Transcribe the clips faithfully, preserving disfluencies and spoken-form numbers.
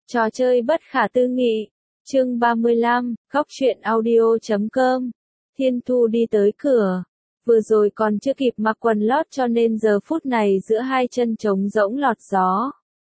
Trò chơi bất khả tư nghị. Chương ba mươi lăm, góc truyện audio chấm com. Thiên Thu đi tới cửa. Vừa rồi còn chưa kịp mặc quần lót cho nên giờ phút này giữa hai chân trống rỗng lọt gió.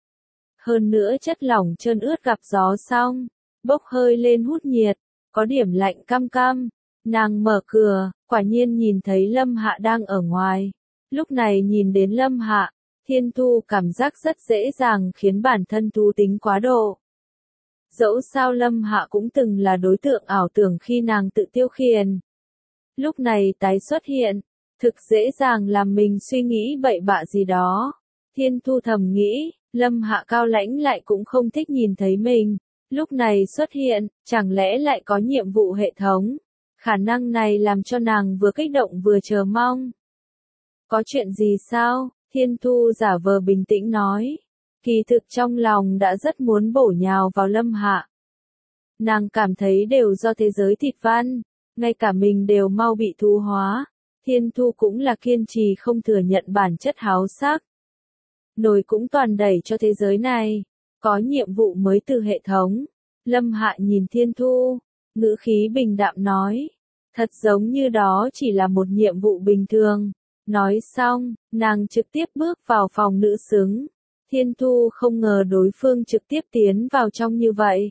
Hơn nữa chất lỏng trơn ướt gặp gió xong, bốc hơi lên hút nhiệt, có điểm lạnh căm căm. Nàng mở cửa, quả nhiên nhìn thấy Lâm Hạ đang ở ngoài. Lúc này nhìn đến Lâm Hạ, Thiên Thu cảm giác rất dễ dàng khiến bản thân thú tính quá độ. Dẫu sao Lâm Hạ cũng từng là đối tượng ảo tưởng khi nàng tự tiêu khiển. Lúc này tái xuất hiện, thực dễ dàng làm mình suy nghĩ bậy bạ gì đó. Thiên Thu thầm nghĩ, Lâm Hạ cao lãnh lại cũng không thích nhìn thấy mình. Lúc này xuất hiện, chẳng lẽ lại có nhiệm vụ hệ thống? Khả năng này làm cho nàng vừa kích động vừa chờ mong. Có chuyện gì sao? Thiên Thu giả vờ bình tĩnh nói. Kỳ thực trong lòng đã rất muốn bổ nhào vào Lâm Hạ. Nàng cảm thấy đều do thế giới thịt văn, ngay cả mình đều mau bị thu hóa. Thiên Thu cũng là kiên trì không thừa nhận bản chất háo sắc. Nồi cũng toàn đẩy cho thế giới này, có nhiệm vụ mới từ hệ thống. Lâm Hạ nhìn Thiên Thu, ngữ khí bình đạm nói, thật giống như đó chỉ là một nhiệm vụ bình thường. Nói xong, nàng trực tiếp bước vào phòng nữ xứng. Thiên Thu không ngờ đối phương trực tiếp tiến vào trong như vậy.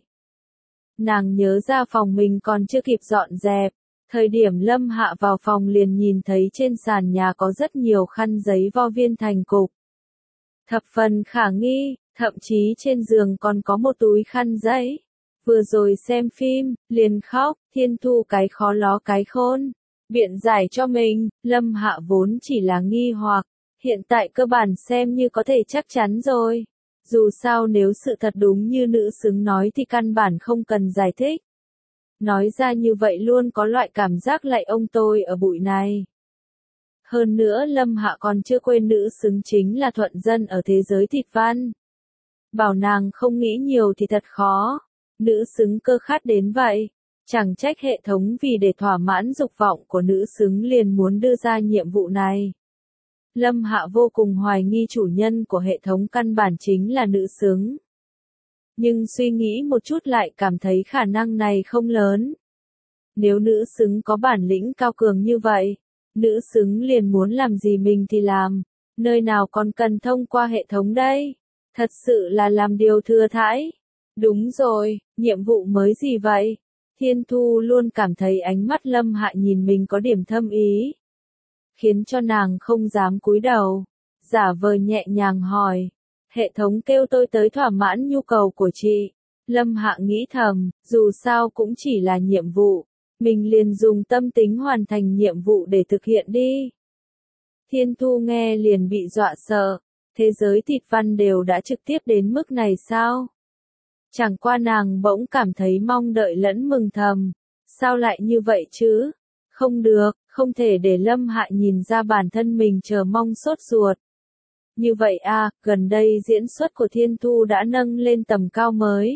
Nàng nhớ ra phòng mình còn chưa kịp dọn dẹp. Thời điểm Lâm Hạ vào phòng liền nhìn thấy trên sàn nhà có rất nhiều khăn giấy vo viên thành cục. Thập phần khả nghi, thậm chí trên giường còn có một túi khăn giấy. Vừa rồi xem phim, liền khóc, Thiên Thu cái khó ló cái khôn. Biện giải cho mình, Lâm Hạ vốn chỉ là nghi hoặc, hiện tại cơ bản xem như có thể chắc chắn rồi. Dù sao nếu sự thật đúng như nữ xứng nói thì căn bản không cần giải thích. Nói ra như vậy luôn có loại cảm giác lại ông tôi ở bụi này. Hơn nữa Lâm Hạ còn chưa quên nữ xứng chính là thuận dân ở thế giới thịt văn. Bảo nàng không nghĩ nhiều thì thật khó. Nữ xứng cơ khát đến vậy. Chẳng trách hệ thống vì để thỏa mãn dục vọng của nữ xứng liền muốn đưa ra nhiệm vụ này. Lâm Hạ vô cùng hoài nghi chủ nhân của hệ thống căn bản chính là nữ xứng. Nhưng suy nghĩ một chút lại cảm thấy khả năng này không lớn. Nếu nữ xứng có bản lĩnh cao cường như vậy, nữ xứng liền muốn làm gì mình thì làm, nơi nào còn cần thông qua hệ thống đây? Thật sự là làm điều thừa thãi. Đúng rồi, nhiệm vụ mới gì vậy? Thiên Thu luôn cảm thấy ánh mắt Lâm Hạ nhìn mình có điểm thâm ý, khiến cho nàng không dám cúi đầu, giả vờ nhẹ nhàng hỏi. Hệ thống kêu tôi tới thỏa mãn nhu cầu của chị. Lâm Hạ nghĩ thầm, dù sao cũng chỉ là nhiệm vụ, mình liền dùng tâm tính hoàn thành nhiệm vụ để thực hiện đi. Thiên Thu nghe liền bị dọa sợ, thế giới thịt văn đều đã trực tiếp đến mức này sao? Chẳng qua nàng bỗng cảm thấy mong đợi lẫn mừng thầm. Sao lại như vậy chứ? Không được, không thể để Lâm Hạ nhìn ra bản thân mình chờ mong sốt ruột. Như vậy à, gần đây diễn xuất của Thiên Thu đã nâng lên tầm cao mới.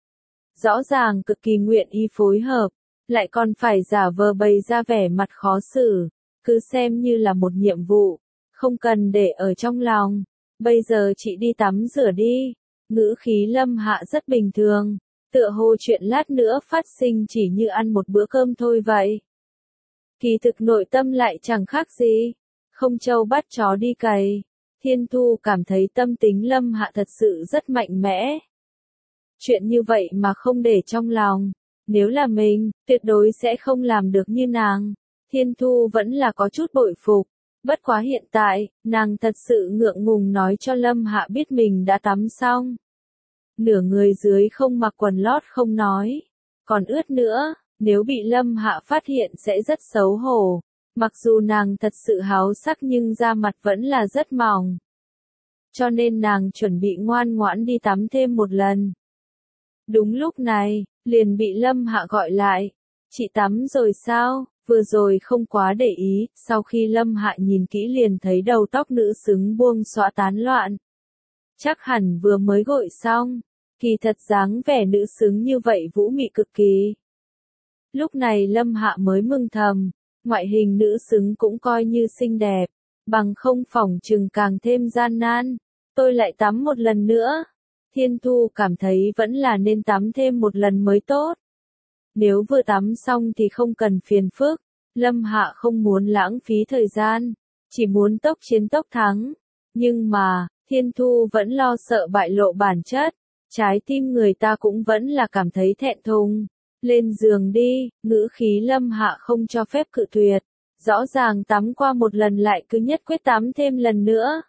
Rõ ràng cực kỳ nguyện ý phối hợp, lại còn phải giả vờ bày ra vẻ mặt khó xử, cứ xem như là một nhiệm vụ, không cần để ở trong lòng. Bây giờ chị đi tắm rửa đi. Ngữ khí Lâm Hạ rất bình thường, tựa hồ chuyện lát nữa phát sinh chỉ như ăn một bữa cơm thôi vậy. Kỳ thực nội tâm lại chẳng khác gì, không trâu bắt chó đi cày. Thiên Thu cảm thấy tâm tính Lâm Hạ thật sự rất mạnh mẽ. Chuyện như vậy mà không để trong lòng, nếu là mình, tuyệt đối sẽ không làm được như nàng. Thiên Thu vẫn là có chút bội phục. Bất quá hiện tại, nàng thật sự ngượng ngùng nói cho Lâm Hạ biết mình đã tắm xong. Nửa người dưới không mặc quần lót không nói, còn ướt nữa, nếu bị Lâm Hạ phát hiện sẽ rất xấu hổ. Mặc dù nàng thật sự háo sắc nhưng da mặt vẫn là rất mỏng. Cho nên nàng chuẩn bị ngoan ngoãn đi tắm thêm một lần. Đúng lúc này, liền bị Lâm Hạ gọi lại. Chị tắm rồi sao? Vừa rồi không quá để ý, sau khi Lâm Hạ nhìn kỹ liền thấy đầu tóc nữ xứng buông xõa tán loạn. Chắc hẳn vừa mới gội xong, kỳ thật dáng vẻ nữ xứng như vậy vũ mị cực kỳ. Lúc này Lâm Hạ mới mừng thầm, ngoại hình nữ xứng cũng coi như xinh đẹp, bằng không phỏng chừng càng thêm gian nan. Tôi lại tắm một lần nữa. Thiên Thu cảm thấy vẫn là nên tắm thêm một lần mới tốt. Nếu vừa tắm xong thì không cần phiền phức, Lâm Hạ không muốn lãng phí thời gian, chỉ muốn tốc chiến tốc thắng. Nhưng mà, Thiên Thu vẫn lo sợ bại lộ bản chất, trái tim người ta cũng vẫn là cảm thấy thẹn thùng. Lên giường đi, ngữ khí Lâm Hạ không cho phép cự tuyệt, rõ ràng tắm qua một lần lại cứ nhất quyết tắm thêm lần nữa.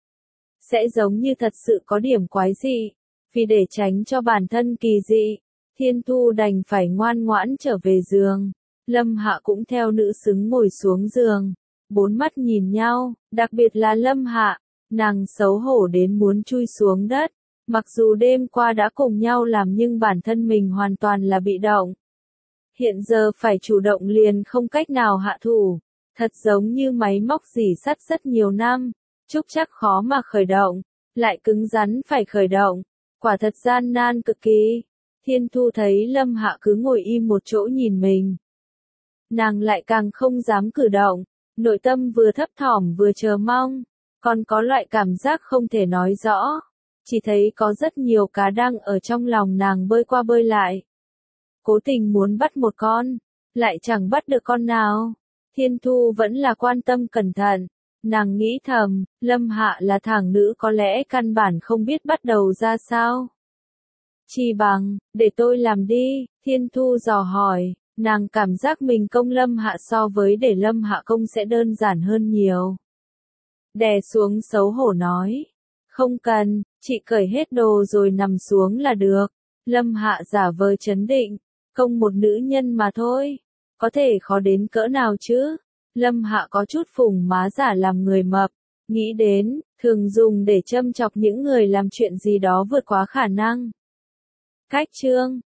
Sẽ giống như thật sự có điểm quái dị, vì để tránh cho bản thân kỳ dị, Thiên Thu đành phải ngoan ngoãn trở về giường. Lâm Hạ cũng theo nữ xứng ngồi xuống giường, bốn mắt nhìn nhau, đặc biệt là Lâm Hạ, nàng xấu hổ đến muốn chui xuống đất. Mặc dù đêm qua đã cùng nhau làm nhưng bản thân mình hoàn toàn là bị động. Hiện giờ phải chủ động liền không cách nào hạ thủ, thật giống như máy móc rỉ sắt rất nhiều năm, trúc chắc khó mà khởi động, lại cứng rắn phải khởi động, quả thật gian nan cực kỳ. Thiên Thu thấy Lâm Hạ cứ ngồi im một chỗ nhìn mình, nàng lại càng không dám cử động, nội tâm vừa thấp thỏm vừa chờ mong, còn có loại cảm giác không thể nói rõ. Chỉ thấy có rất nhiều cá đang ở trong lòng nàng bơi qua bơi lại. Cố tình muốn bắt một con, lại chẳng bắt được con nào. Thiên Thu vẫn là quan tâm cẩn thận. Nàng nghĩ thầm, Lâm Hạ là thằng nữ có lẽ căn bản không biết bắt đầu ra sao. Chỉ bằng, để tôi làm đi, Thiên Thu dò hỏi, nàng cảm giác mình công Lâm Hạ so với để Lâm Hạ công sẽ đơn giản hơn nhiều. Đè xuống xấu hổ nói. Không cần, chị cởi hết đồ rồi nằm xuống là được. Lâm Hạ giả vờ trấn định, công một nữ nhân mà thôi, có thể khó đến cỡ nào chứ. Lâm Hạ có chút phùng má giả làm người mập, nghĩ đến, thường dùng để châm chọc những người làm chuyện gì đó vượt quá khả năng. Cách chương